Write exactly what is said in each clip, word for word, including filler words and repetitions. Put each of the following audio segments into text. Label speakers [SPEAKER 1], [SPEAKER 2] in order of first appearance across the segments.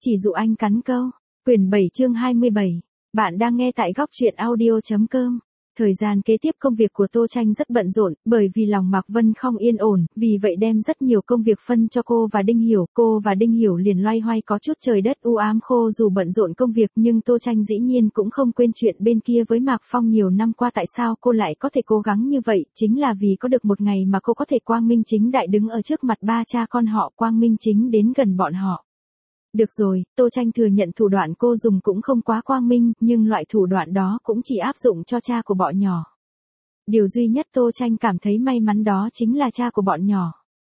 [SPEAKER 1] Chỉ dụ anh cắn câu. Quyển bảy chương hai mươi bảy. Bạn đang nghe tại góc truyện audio chấm com. Thời gian kế tiếp công việc của Tô Tranh rất bận rộn, bởi vì lòng Mạc Vân không yên ổn, vì vậy đem rất nhiều công việc phân cho cô và Đinh Hiểu. Cô và Đinh Hiểu liền loay hoay có chút trời đất u ám khô dù bận rộn công việc, nhưng Tô Tranh dĩ nhiên cũng không quên chuyện bên kia với Mạc Phong nhiều năm qua. Tại sao cô lại có thể cố gắng như vậy, chính là vì có được một ngày mà cô có thể quang minh chính đại đứng ở trước mặt ba cha con họ, quang minh chính đến gần bọn họ. Được rồi, Tô Tranh thừa nhận thủ đoạn cô dùng cũng không quá quang minh, nhưng loại thủ đoạn đó cũng chỉ áp dụng cho cha của bọn nhỏ. Điều duy nhất Tô Tranh cảm thấy may mắn đó chính là cha của bọn nhỏ.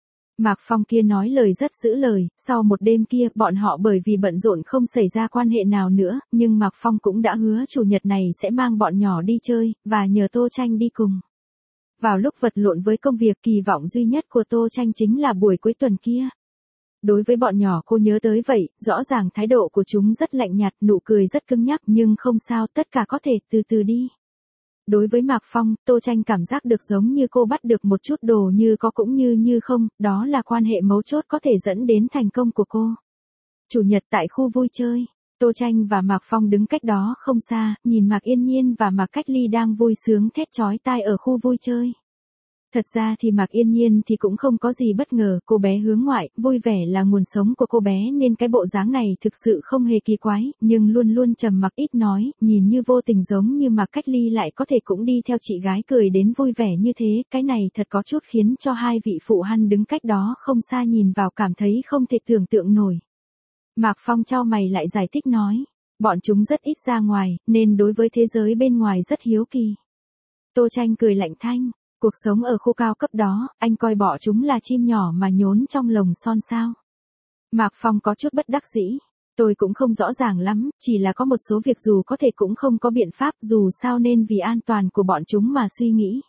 [SPEAKER 1] Mạc Phong kia nói lời rất giữ lời, sau một đêm kia, bọn họ bởi vì bận rộn không xảy ra quan hệ nào nữa, nhưng Mạc Phong cũng đã hứa chủ nhật này sẽ mang bọn nhỏ đi chơi, và nhờ Tô Tranh đi cùng. Vào lúc vật lộn với công việc, kỳ vọng duy nhất của Tô Tranh chính là buổi cuối tuần kia. Đối với bọn nhỏ cô nhớ tới vậy, rõ ràng thái độ của chúng rất lạnh nhạt, nụ cười rất cứng nhắc, nhưng không sao, tất cả có thể từ từ đi. Đối với Mạc Phong, Tô Tranh cảm giác được giống như cô bắt được một chút đồ như có cũng như như không, đó là quan hệ mấu chốt có thể dẫn đến thành công của cô. Chủ nhật tại khu vui chơi, Tô Tranh và Mạc Phong đứng cách đó không xa, nhìn Mạc Yên Nhiên và Mạc Cách Ly đang vui sướng thét chói tai ở khu vui chơi. Thật ra thì Mạc Yên Nhiên thì cũng không có gì bất ngờ, cô bé hướng ngoại, vui vẻ là nguồn sống của cô bé nên cái bộ dáng này thực sự không hề kỳ quái, nhưng luôn luôn trầm mặc ít nói, nhìn như vô tình giống như Mạc Cách Ly lại có thể cũng đi theo chị gái cười đến vui vẻ như thế, cái này thật có chút khiến cho hai vị phụ hăn đứng cách đó không xa nhìn vào cảm thấy không thể tưởng tượng nổi. Mạc Phong chau mày lại giải thích nói, bọn chúng rất ít ra ngoài, nên đối với thế giới bên ngoài rất hiếu kỳ. Tô Tranh cười lạnh thanh. Cuộc sống ở khu cao cấp đó, anh coi bỏ chúng là chim nhỏ mà nhốn trong lồng son sao. Mạc Phong có chút bất đắc dĩ. Tôi cũng không rõ ràng lắm, chỉ là có một số việc dù có thể cũng không có biện pháp, dù sao nên vì an toàn của bọn chúng mà suy nghĩ.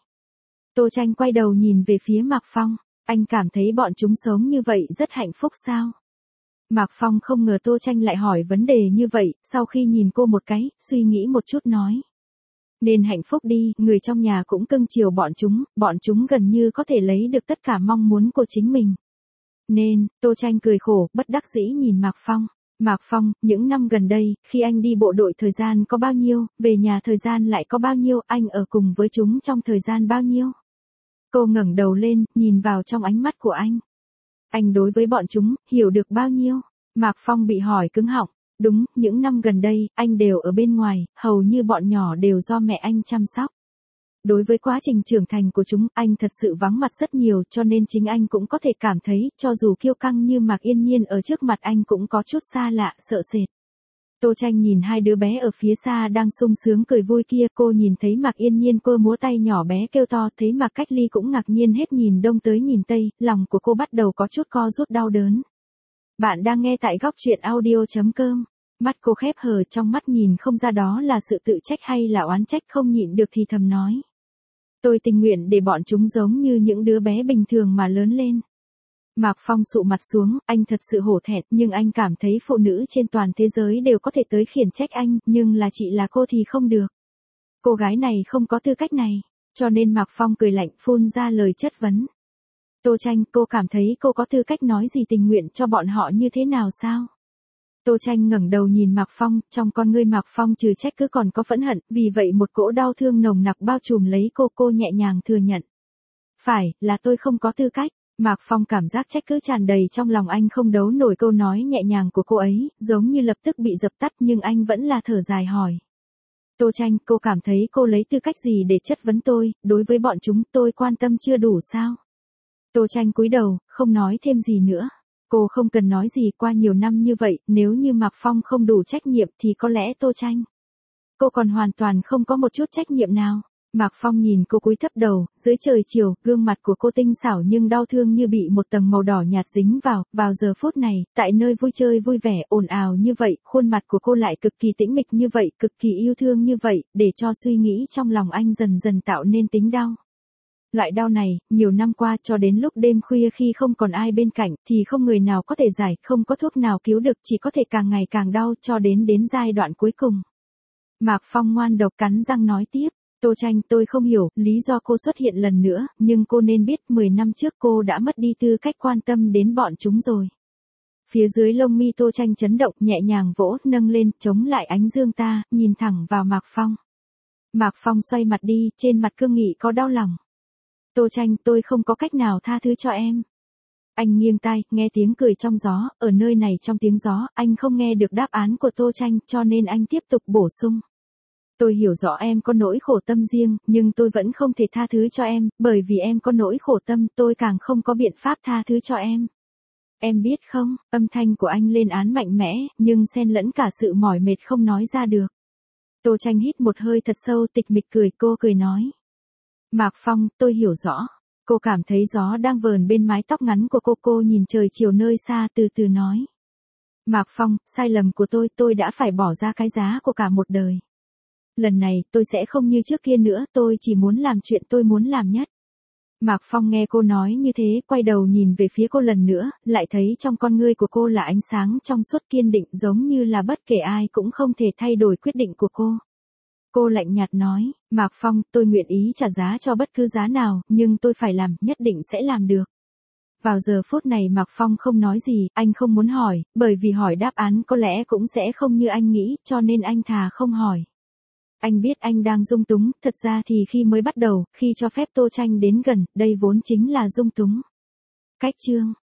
[SPEAKER 1] Tô Tranh quay đầu nhìn về phía Mạc Phong, anh cảm thấy bọn chúng sống như vậy rất hạnh phúc sao? Mạc Phong không ngờ Tô Tranh lại hỏi vấn đề như vậy, sau khi nhìn cô một cái, suy nghĩ một chút nói. Nên hạnh phúc đi, người trong nhà cũng cưng chiều bọn chúng, bọn chúng gần như có thể lấy được tất cả mong muốn của chính mình. Nên, Tô Tranh cười khổ, bất đắc dĩ nhìn Mạc Phong. Mạc Phong, những năm gần đây, khi anh đi bộ đội thời gian có bao nhiêu, về nhà thời gian lại có bao nhiêu, anh ở cùng với chúng trong thời gian bao nhiêu? Cô ngẩng đầu lên, nhìn vào trong ánh mắt của anh. Anh đối với bọn chúng, hiểu được bao nhiêu? Mạc Phong bị hỏi cứng họng. Đúng, những năm gần đây, anh đều ở bên ngoài, hầu như bọn nhỏ đều do mẹ anh chăm sóc. Đối với quá trình trưởng thành của chúng, anh thật sự vắng mặt rất nhiều, cho nên chính anh cũng có thể cảm thấy, cho dù kiêu căng như Mạc Yên Nhiên ở trước mặt anh cũng có chút xa lạ, sợ sệt. Tô Tranh nhìn hai đứa bé ở phía xa đang sung sướng cười vui kia, cô nhìn thấy Mạc Yên Nhiên cơ múa tay nhỏ bé kêu to, thấy Mạc Cách Ly cũng ngạc nhiên hết nhìn đông tới nhìn tây, lòng của cô bắt đầu có chút co rút đau đớn. Bạn đang nghe tại góc truyện audio chấm com. Mắt cô khép hờ, trong mắt nhìn không ra đó là sự tự trách hay là oán trách, không nhịn được thì thầm nói. Tôi tình nguyện để bọn chúng giống như những đứa bé bình thường mà lớn lên. Mạc Phong sụ mặt xuống, anh thật sự hổ thẹn, nhưng anh cảm thấy phụ nữ trên toàn thế giới đều có thể tới khiển trách anh, nhưng là chị là cô thì không được. Cô gái này không có tư cách này, cho nên Mạc Phong cười lạnh phun ra lời chất vấn. Tô Tranh, cô cảm thấy cô có tư cách nói gì tình nguyện cho bọn họ như thế nào sao? Tô Tranh ngẩng đầu nhìn Mạc Phong, trong con ngươi Mạc Phong trừ trách cứ còn có phẫn hận, vì vậy một cỗ đau thương nồng nặc bao trùm lấy cô, cô nhẹ nhàng thừa nhận. Phải, là tôi không có tư cách. Mạc Phong cảm giác trách cứ tràn đầy trong lòng anh không đấu nổi câu nói nhẹ nhàng của cô ấy, giống như lập tức bị dập tắt nhưng anh vẫn là thở dài hỏi. Tô Tranh, cô cảm thấy cô lấy tư cách gì để chất vấn tôi, đối với bọn chúng tôi quan tâm chưa đủ sao? Tô Tranh cúi đầu, không nói thêm gì nữa. Cô không cần nói gì, qua nhiều năm như vậy, nếu như Mạc Phong không đủ trách nhiệm thì có lẽ Tô Tranh. Cô còn hoàn toàn không có một chút trách nhiệm nào. Mạc Phong nhìn cô cúi thấp đầu, dưới trời chiều, gương mặt của cô tinh xảo nhưng đau thương như bị một tầng màu đỏ nhạt dính vào, vào giờ phút này, tại nơi vui chơi vui vẻ, ồn ào như vậy, khuôn mặt của cô lại cực kỳ tĩnh mịch như vậy, cực kỳ yêu thương như vậy, để cho suy nghĩ trong lòng anh dần dần tạo nên tính đau. Loại đau này, nhiều năm qua cho đến lúc đêm khuya khi không còn ai bên cạnh, thì không người nào có thể giải, không có thuốc nào cứu được, chỉ có thể càng ngày càng đau cho đến đến giai đoạn cuối cùng. Mạc Phong ngoan độc cắn răng nói tiếp, Tô Tranh, tôi không hiểu lý do cô xuất hiện lần nữa, nhưng cô nên biết mười năm trước cô đã mất đi tư cách quan tâm đến bọn chúng rồi. Phía dưới lông mi Tô Tranh chấn động, nhẹ nhàng vỗ, nâng lên, chống lại ánh dương ta, nhìn thẳng vào Mạc Phong. Mạc Phong xoay mặt đi, trên mặt cương nghị có đau lòng. Tô Tranh, tôi không có cách nào tha thứ cho em. Anh nghiêng tai, nghe tiếng cười trong gió, ở nơi này trong tiếng gió, anh không nghe được đáp án của Tô Tranh, cho nên anh tiếp tục bổ sung. Tôi hiểu rõ em có nỗi khổ tâm riêng, nhưng tôi vẫn không thể tha thứ cho em, bởi vì em có nỗi khổ tâm, tôi càng không có biện pháp tha thứ cho em. Em biết không, âm thanh của anh lên án mạnh mẽ, nhưng xen lẫn cả sự mỏi mệt không nói ra được. Tô Tranh hít một hơi thật sâu, tịch mịch cười, cô cười nói. Mạc Phong, tôi hiểu rõ. Cô cảm thấy gió đang vờn bên mái tóc ngắn của cô, cô nhìn trời chiều nơi xa từ từ nói. Mạc Phong, sai lầm của tôi, tôi đã phải bỏ ra cái giá của cả một đời. Lần này, tôi sẽ không như trước kia nữa, tôi chỉ muốn làm chuyện tôi muốn làm nhất. Mạc Phong nghe cô nói như thế, quay đầu nhìn về phía cô lần nữa, lại thấy trong con ngươi của cô là ánh sáng trong suốt kiên định, giống như là bất kể ai cũng không thể thay đổi quyết định của cô. Cô lạnh nhạt nói, Mạc Phong, tôi nguyện ý trả giá cho bất cứ giá nào, nhưng tôi phải làm, nhất định sẽ làm được. Vào giờ phút này Mạc Phong không nói gì, anh không muốn hỏi, bởi vì hỏi đáp án có lẽ cũng sẽ không như anh nghĩ, cho nên anh thà không hỏi. Anh biết anh đang dung túng, thật ra thì khi mới bắt đầu, khi cho phép Tô Tranh đến gần, đây vốn chính là dung túng. Cách chương